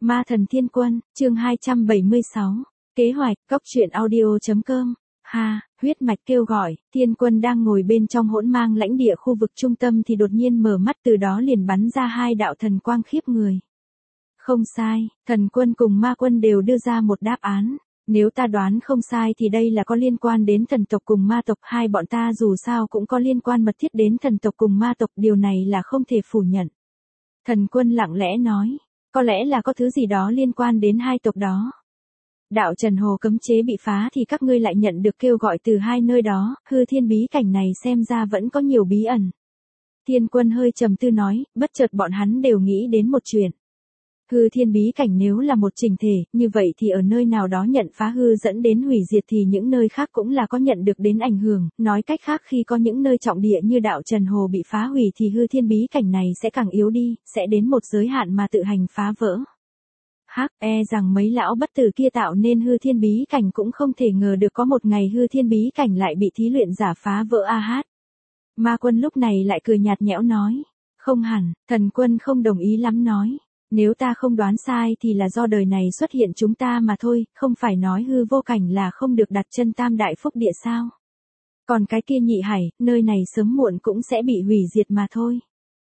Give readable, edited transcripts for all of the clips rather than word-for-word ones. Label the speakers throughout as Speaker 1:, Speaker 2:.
Speaker 1: Ma thần thiên quân, chương 276. Kế hoạch, cóc truyện audio.com. Huyết mạch kêu gọi, thiên quân đang ngồi bên trong hỗn mang lãnh địa khu vực trung tâm thì đột nhiên mở mắt, từ đó liền bắn ra hai đạo thần quang khiếp người. Không sai, thần quân cùng ma quân đều đưa ra một đáp án. Nếu ta đoán không sai thì đây là có liên quan đến thần tộc cùng ma tộc, hai bọn ta dù sao cũng có liên quan mật thiết đến thần tộc cùng ma tộc, điều này là không thể phủ nhận. Thần quân lặng lẽ nói, có lẽ là có thứ gì đó liên quan đến hai tộc đó. Đạo Trần Hồ cấm chế bị phá thì các ngươi lại nhận được kêu gọi từ hai nơi đó, hư thiên bí cảnh này xem ra vẫn có nhiều bí ẩn. Thiên quân hơi trầm tư nói, bất chợt bọn hắn đều nghĩ đến một chuyện. Hư thiên bí cảnh nếu là một chỉnh thể, như vậy thì ở nơi nào đó nhận phá hư dẫn đến hủy diệt thì những nơi khác cũng là có nhận được đến ảnh hưởng, nói cách khác khi có những nơi trọng địa như đạo Trần Hồ bị phá hủy thì hư thiên bí cảnh này sẽ càng yếu đi, sẽ đến một giới hạn mà tự hành phá vỡ. Rằng mấy lão bất tử kia tạo nên hư thiên bí cảnh cũng không thể ngờ được có một ngày hư thiên bí cảnh lại bị thí luyện giả phá vỡ Ma quân lúc này lại cười nhạt nhẽo nói, không hẳn, thần quân không đồng ý lắm nói. Nếu ta không đoán sai thì là do đời này xuất hiện chúng ta mà thôi, không phải nói hư vô cảnh là không được đặt chân tam đại phúc địa sao. Còn cái kia nhị hải, nơi này sớm muộn cũng sẽ bị hủy diệt mà thôi.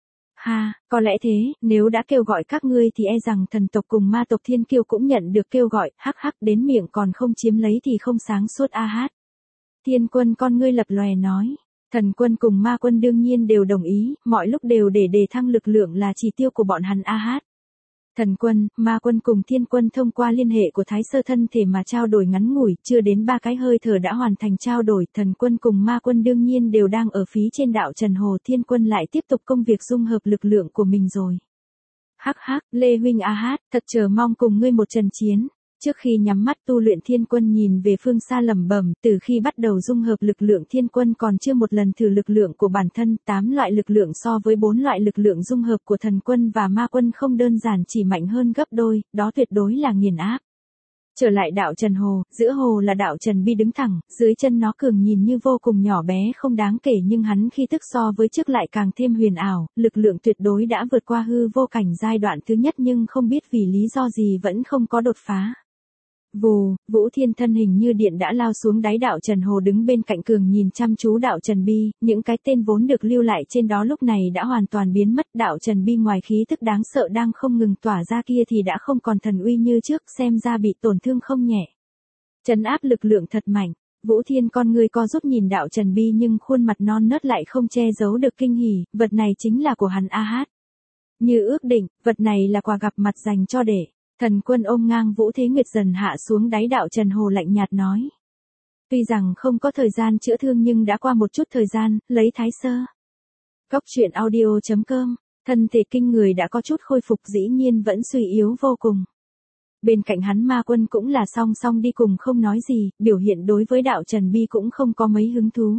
Speaker 1: Có lẽ thế, nếu đã kêu gọi các ngươi thì rằng thần tộc cùng ma tộc thiên kiêu cũng nhận được kêu gọi, đến miệng còn không chiếm lấy thì không sáng suốt Thiên quân con ngươi lập lòe nói. Thần quân cùng ma quân đương nhiên đều đồng ý, mọi lúc đều để đề thăng lực lượng là chỉ tiêu của bọn hắn Thần quân, ma quân cùng thiên quân thông qua liên hệ của thái sơ thân thể mà trao đổi ngắn ngủi, chưa đến 3 cái hơi thở đã hoàn thành trao đổi, thần quân cùng ma quân đương nhiên đều đang ở phía trên đạo Trần Hồ, thiên quân lại tiếp tục công việc dung hợp lực lượng của mình rồi. Lê huynh thật chờ mong cùng ngươi một trận chiến. Trước khi nhắm mắt tu luyện thiên quân nhìn về phương xa lẩm bẩm, từ khi bắt đầu dung hợp lực lượng thiên quân còn chưa một lần thử lực lượng của bản thân, 8 loại lực lượng so với 4 loại lực lượng dung hợp của thần quân và ma quân không đơn giản chỉ mạnh hơn gấp đôi, đó tuyệt đối là nghiền áp. Trở lại đạo Trần Hồ, giữa hồ là đạo Trần Bi đứng thẳng, dưới chân nó cường nhìn như vô cùng nhỏ bé không đáng kể nhưng hắn khi tức so với trước lại càng thêm huyền ảo, lực lượng tuyệt đối đã vượt qua hư vô cảnh giai đoạn thứ nhất nhưng không biết vì lý do gì vẫn không có đột phá. Vù, Vũ Thiên thân hình như điện đã lao xuống đáy đạo Trần Hồ đứng bên cạnh cường nhìn chăm chú đạo Trần Bi, những cái tên vốn được lưu lại trên đó lúc này đã hoàn toàn biến mất, đạo Trần Bi ngoài khí tức đáng sợ đang không ngừng tỏa ra kia thì đã không còn thần uy như trước, xem ra bị tổn thương không nhẹ. Trấn áp lực lượng thật mạnh, Vũ Thiên con người co giúp nhìn đạo Trần Bi nhưng khuôn mặt non nớt lại không che giấu được kinh hỉ, vật này chính là của hắn Như ước định, vật này là quà gặp mặt dành cho đệ. Thần quân ôm ngang Vũ Thế Nguyệt dần hạ xuống đáy đạo Trần Hồ lạnh nhạt nói. Tuy rằng không có thời gian chữa thương nhưng đã qua một chút thời gian, lấy thái sơ. Cóc truyện audio.com, thân thể kinh người đã có chút khôi phục dĩ nhiên vẫn suy yếu vô cùng. Bên cạnh hắn ma quân cũng là song song đi cùng không nói gì, biểu hiện đối với đạo Trần Bi cũng không có mấy hứng thú.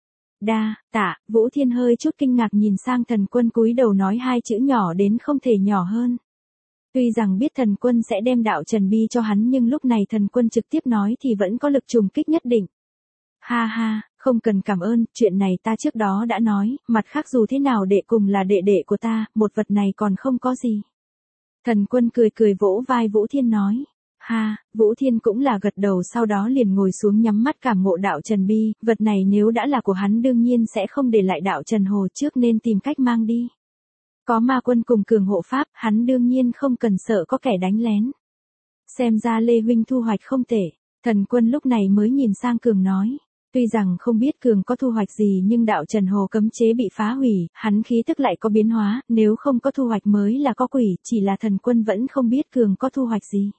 Speaker 1: Vũ Thiên hơi chút kinh ngạc nhìn sang thần quân cúi đầu nói hai chữ nhỏ đến không thể nhỏ hơn. Tuy rằng biết thần quân sẽ đem đạo Trần Bi cho hắn nhưng lúc này thần quân trực tiếp nói thì vẫn có lực trùng kích nhất định. Không cần cảm ơn, chuyện này ta trước đó đã nói, mặt khác dù thế nào đệ cùng là đệ đệ của ta, một vật này còn không có gì. Thần quân cười vỗ vai Vũ Thiên nói. Vũ Thiên cũng là gật đầu sau đó liền ngồi xuống nhắm mắt cảm ngộ đạo Trần Bi, vật này nếu đã là của hắn đương nhiên sẽ không để lại đạo Trần Hồ trước nên tìm cách mang đi. Có ma quân cùng cường hộ pháp, hắn đương nhiên không cần sợ có kẻ đánh lén. Xem ra Lê huynh thu hoạch không tệ, thần quân lúc này mới nhìn sang cường nói. Tuy rằng không biết cường có thu hoạch gì nhưng đạo Trần Hồ cấm chế bị phá hủy, hắn khí tức lại có biến hóa, nếu không có thu hoạch mới là có quỷ, chỉ là thần quân vẫn không biết cường có thu hoạch gì.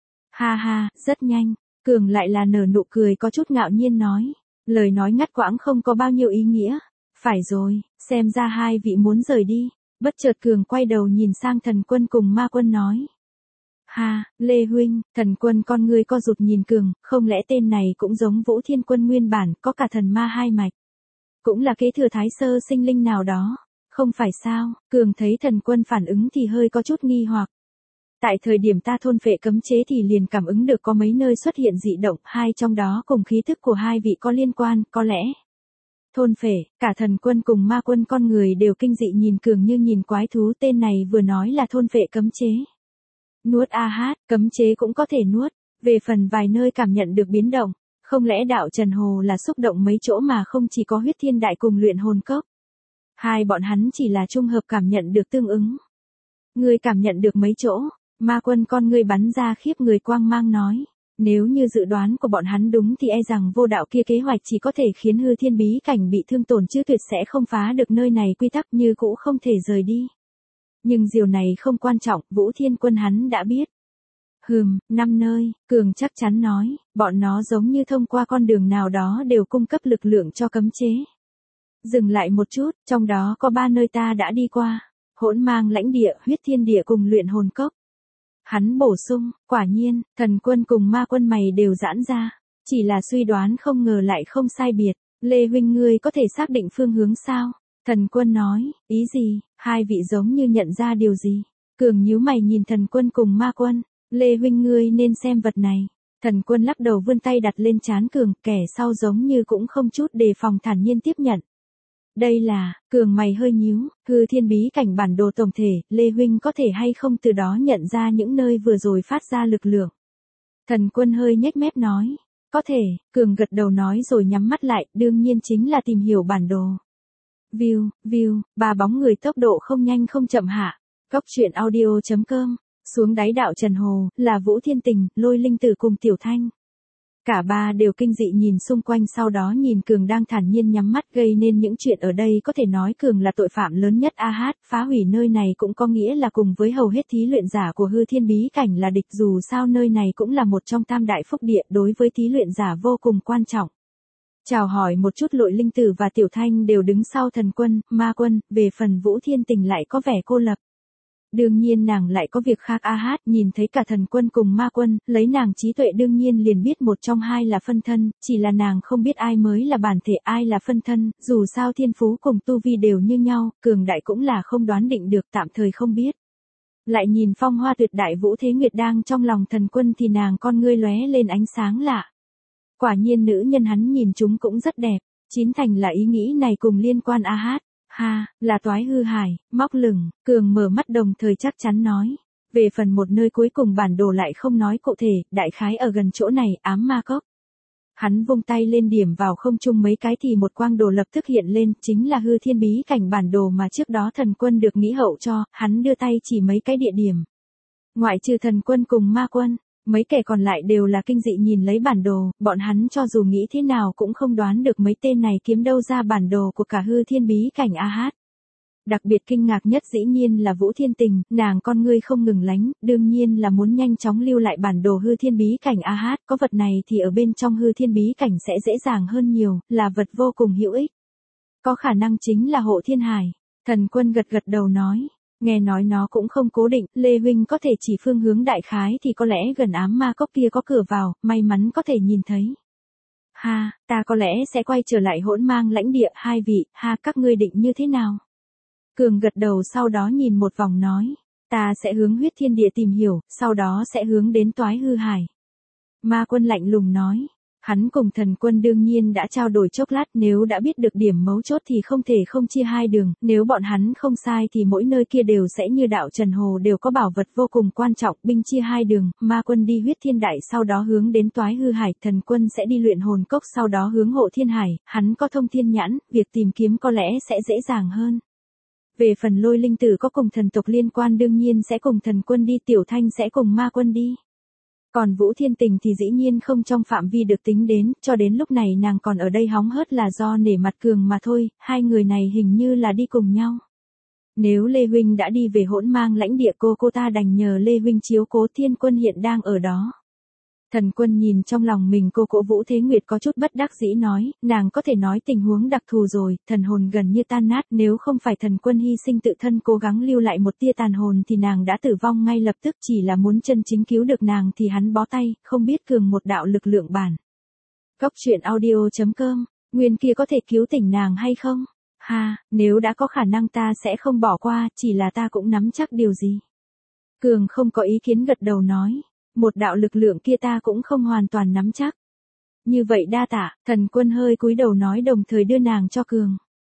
Speaker 1: Rất nhanh, cường lại là nở nụ cười có chút ngạo nhiên nói. Lời nói ngắt quãng không có bao nhiêu ý nghĩa. Phải rồi, xem ra hai vị muốn rời đi. Bất chợt cường quay đầu nhìn sang thần quân cùng ma quân nói. Lê huynh, thần quân con ngươi co rụt nhìn cường, không lẽ tên này cũng giống Vũ Thiên quân nguyên bản, có cả thần ma hai mạch. Cũng là kế thừa thái sơ sinh linh nào đó, không phải sao, cường thấy thần quân phản ứng thì hơi có chút nghi hoặc. Tại thời điểm ta thôn phệ cấm chế thì liền cảm ứng được có mấy nơi xuất hiện dị động, hai trong đó cùng khí thức của hai vị có liên quan, có lẽ. Thôn phệ, cả thần quân cùng ma quân con người đều kinh dị nhìn cường như nhìn quái thú, tên này vừa nói là thôn phệ cấm chế. Nuốt a hát, cấm chế cũng có thể nuốt. Về phần vài nơi cảm nhận được biến động, không lẽ đạo Trần Hồ là xúc động mấy chỗ mà không chỉ có huyết thiên đại cùng luyện hồn cốc. Hai bọn hắn chỉ là trung hợp cảm nhận được tương ứng. Ngươi cảm nhận được mấy chỗ, Ma Quân con ngươi bắn ra khiếp người quang mang nói. Nếu như dự đoán của bọn hắn đúng thì e rằng vô đạo kia kế hoạch chỉ có thể khiến hư thiên bí cảnh bị thương tổn chứ tuyệt sẽ không phá được nơi này quy tắc như cũ không thể rời đi. Nhưng điều này không quan trọng, Vũ Thiên Quân hắn đã biết. 5 nơi, Cường chắc chắn nói, bọn nó giống như thông qua con đường nào đó đều cung cấp lực lượng cho cấm chế. Dừng lại một chút, trong đó có 3 nơi ta đã đi qua. Hỗn mang lãnh địa, huyết thiên địa cùng luyện hồn cốc. Hắn bổ sung, quả nhiên, Thần Quân cùng Ma Quân mày đều giãn ra. Chỉ là suy đoán không ngờ lại không sai biệt. Lê huynh ngươi có thể xác định phương hướng sao? Thần Quân nói, ý gì? Hai vị giống như nhận ra điều gì? Cường nhíu mày nhìn Thần Quân cùng Ma Quân. Lê huynh ngươi nên xem vật này. Thần Quân lắc đầu vươn tay đặt lên trán Cường, kẻ sau giống như cũng không chút đề phòng thản nhiên tiếp nhận. Đây là, Cường mày hơi nhíu, hư thiên bí cảnh bản đồ tổng thể, Lê huynh có thể hay không từ đó nhận ra những nơi vừa rồi phát ra lực lượng. Thần Quân hơi nhếch mép nói, có thể, Cường gật đầu nói rồi nhắm mắt lại, đương nhiên chính là tìm hiểu bản đồ. View, ba bóng người tốc độ không nhanh không chậm hạ. Góc truyện audio.com, xuống đáy đạo Trần Hồ, là Vũ Thiên Tình, Lôi Linh Tử cùng Tiểu Thanh. Cả ba đều kinh dị nhìn xung quanh sau đó nhìn Cường đang thản nhiên nhắm mắt gây nên những chuyện ở đây có thể nói Cường là tội phạm lớn nhất a hát, phá hủy nơi này cũng có nghĩa là cùng với hầu hết thí luyện giả của hư thiên bí cảnh là địch dù sao nơi này cũng là một trong tam đại phúc địa đối với thí luyện giả vô cùng quan trọng. Chào hỏi một chút Lôi Linh Tử và Tiểu Thanh đều đứng sau Thần Quân, Ma Quân, về phần Vũ Thiên Tình lại có vẻ cô lập. Đương nhiên nàng lại có việc khác a hát, nhìn thấy cả Thần Quân cùng Ma Quân, lấy nàng trí tuệ đương nhiên liền biết một trong hai là phân thân, chỉ là nàng không biết ai mới là bản thể ai là phân thân, dù sao thiên phú cùng tu vi đều như nhau, cường đại cũng là không đoán định được tạm thời không biết. Lại nhìn phong hoa tuyệt đại Vũ Thế Nguyệt đang trong lòng Thần Quân thì nàng con ngươi lóe lên ánh sáng lạ. Quả nhiên nữ nhân hắn nhìn chúng cũng rất đẹp, chín thành là ý nghĩ này cùng liên quan a hát. Ha, là toái hư hải, móc lửng, Cường mở mắt đồng thời chắc chắn nói. Về phần một nơi cuối cùng bản đồ lại không nói cụ thể, đại khái ở gần chỗ này, ám ma cốc. Hắn vung tay lên điểm vào không trung mấy cái thì một quang đồ lập tức hiện lên, chính là hư thiên bí cảnh bản đồ mà trước đó Thần Quân được nghĩ hậu cho, hắn đưa tay chỉ mấy cái địa điểm. Ngoại trừ Thần Quân cùng Ma Quân, mấy kẻ còn lại đều là kinh dị nhìn lấy bản đồ, bọn hắn cho dù nghĩ thế nào cũng không đoán được mấy tên này kiếm đâu ra bản đồ của cả hư thiên bí cảnh a hát. Đặc biệt kinh ngạc nhất dĩ nhiên là Vũ Thiên Tình, nàng con ngươi không ngừng lánh, đương nhiên là muốn nhanh chóng lưu lại bản đồ hư thiên bí cảnh a hát, có vật này thì ở bên trong hư thiên bí cảnh sẽ dễ dàng hơn nhiều, là vật vô cùng hữu ích. Có khả năng chính là hộ thiên hải. Thần Quân gật gật đầu nói. Nghe nói nó cũng không cố định, Lê huynh có thể chỉ phương hướng đại khái thì có lẽ gần ám ma cốc kia có cửa vào, may mắn có thể nhìn thấy. Ha, ta có lẽ sẽ quay trở lại hỗn mang lãnh địa, hai vị, ha các ngươi định như thế nào? Cường gật đầu sau đó nhìn một vòng nói, ta sẽ hướng huyết thiên địa tìm hiểu, sau đó sẽ hướng đến toái hư hải. Ma Quân lạnh lùng nói. Hắn cùng Thần Quân đương nhiên đã trao đổi chốc lát, nếu đã biết được điểm mấu chốt thì không thể không chia hai đường, nếu bọn hắn không sai thì mỗi nơi kia đều sẽ như đạo Trần Hồ đều có bảo vật vô cùng quan trọng, binh chia hai đường, Ma Quân đi huyết thiên đại sau đó hướng đến toái hư hải, Thần Quân sẽ đi luyện hồn cốc sau đó hướng hộ thiên hải, hắn có thông thiên nhãn, việc tìm kiếm có lẽ sẽ dễ dàng hơn. Về phần Lôi Linh Tử có cùng thần tộc liên quan đương nhiên sẽ cùng Thần Quân đi, Tiểu Thanh sẽ cùng Ma Quân đi. Còn Vũ Thiên Tình thì dĩ nhiên không trong phạm vi được tính đến, cho đến lúc này nàng còn ở đây hóng hớt là do nể mặt Cường mà thôi, hai người này hình như là đi cùng nhau. Nếu Lê huynh đã đi về hỗn mang lãnh địa cô ta đành nhờ Lê huynh chiếu cố, Thiên Quân hiện đang ở đó. Thần Quân nhìn trong lòng mình cô Vũ Thế Nguyệt có chút bất đắc dĩ nói, nàng có thể nói tình huống đặc thù rồi, thần hồn gần như tan nát, nếu không phải Thần Quân hy sinh tự thân cố gắng lưu lại một tia tàn hồn thì nàng đã tử vong ngay lập tức, chỉ là muốn chân chính cứu được nàng thì hắn bó tay, không biết Cường một đạo lực lượng bản. Góc truyện audio.com, nguyên kia có thể cứu tỉnh nàng hay không? Ha, nếu đã có khả năng ta sẽ không bỏ qua, chỉ là ta cũng nắm chắc điều gì. Cường không có ý kiến gật đầu nói. Một đạo lực lượng kia ta cũng không hoàn toàn nắm chắc. Như vậy đa tạ, Thần Quân hơi cúi đầu nói đồng thời đưa nàng cho Cường.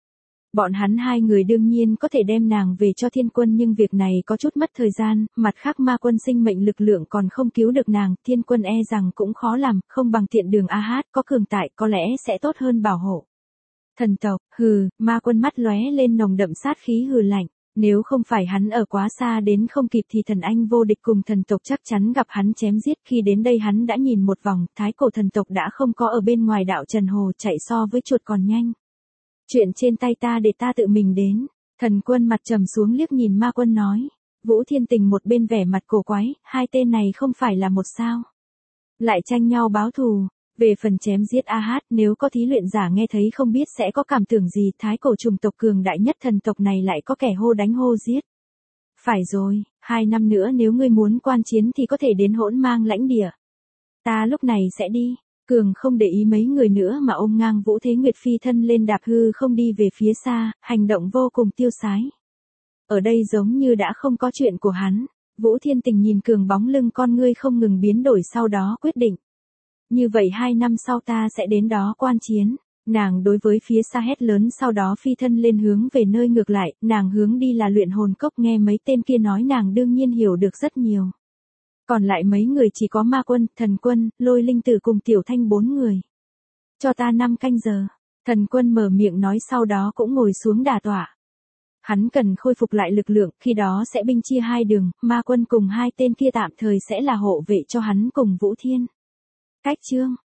Speaker 1: Bọn hắn hai người đương nhiên có thể đem nàng về cho Thiên Quân nhưng việc này có chút mất thời gian, mặt khác ma quân sinh mệnh lực lượng còn không cứu được nàng, Thiên Quân e rằng cũng khó làm, không bằng Tiện Đường A Hát có cường tại có lẽ sẽ tốt hơn bảo hộ. Thần tộc, hừ, ma quân mắt lóe lên nồng đậm sát khí hừ lạnh. Nếu không phải hắn ở quá xa đến không kịp thì thần anh vô địch cùng thần tộc chắc chắn gặp hắn chém giết. Khi đến đây hắn đã nhìn một vòng, thái cổ thần tộc đã không có ở bên ngoài đạo Trần Hồ, chạy so với chuột còn nhanh. Chuyện trên tay ta để ta tự mình đến. Thần Quân mặt trầm xuống liếc nhìn ma quân nói. Vũ Thiên Tình một bên vẻ mặt cổ quái, hai tên này không phải là một sao. Lại tranh nhau báo thù. Về phần chém giết A Hát, nếu có thí luyện giả nghe thấy không biết sẽ có cảm tưởng gì, thái cổ trùng tộc cường đại nhất thần tộc này lại có kẻ hô đánh hô giết. Phải rồi, 2 năm nữa nếu ngươi muốn quan chiến thì có thể đến Hỗn Mang lãnh địa. Ta lúc này sẽ đi. Cường không để ý mấy người nữa mà ôm ngang Vũ Thế Nguyệt phi thân lên đạp hư không đi về phía xa, hành động vô cùng tiêu sái. Ở đây giống như đã không có chuyện của hắn. Vũ Thiên Tình nhìn Cường bóng lưng con ngươi không ngừng biến đổi sau đó quyết định. Như vậy 2 năm sau ta sẽ đến đó quan chiến. Nàng đối với phía xa hét lớn sau đó phi thân lên hướng về nơi ngược lại, nàng hướng đi là luyện hồn cốc nghe mấy tên kia nói nàng đương nhiên hiểu được rất nhiều. Còn lại mấy người chỉ có ma quân, thần quân, lôi linh tử cùng tiểu thanh 4 người. Cho ta 5 canh giờ. Thần quân mở miệng nói sau đó cũng ngồi xuống đả tọa. Hắn cần khôi phục lại lực lượng, khi đó sẽ binh chia 2 đường, ma quân cùng 2 tên kia tạm thời sẽ là hộ vệ cho hắn cùng Vũ Thiên. Cách chương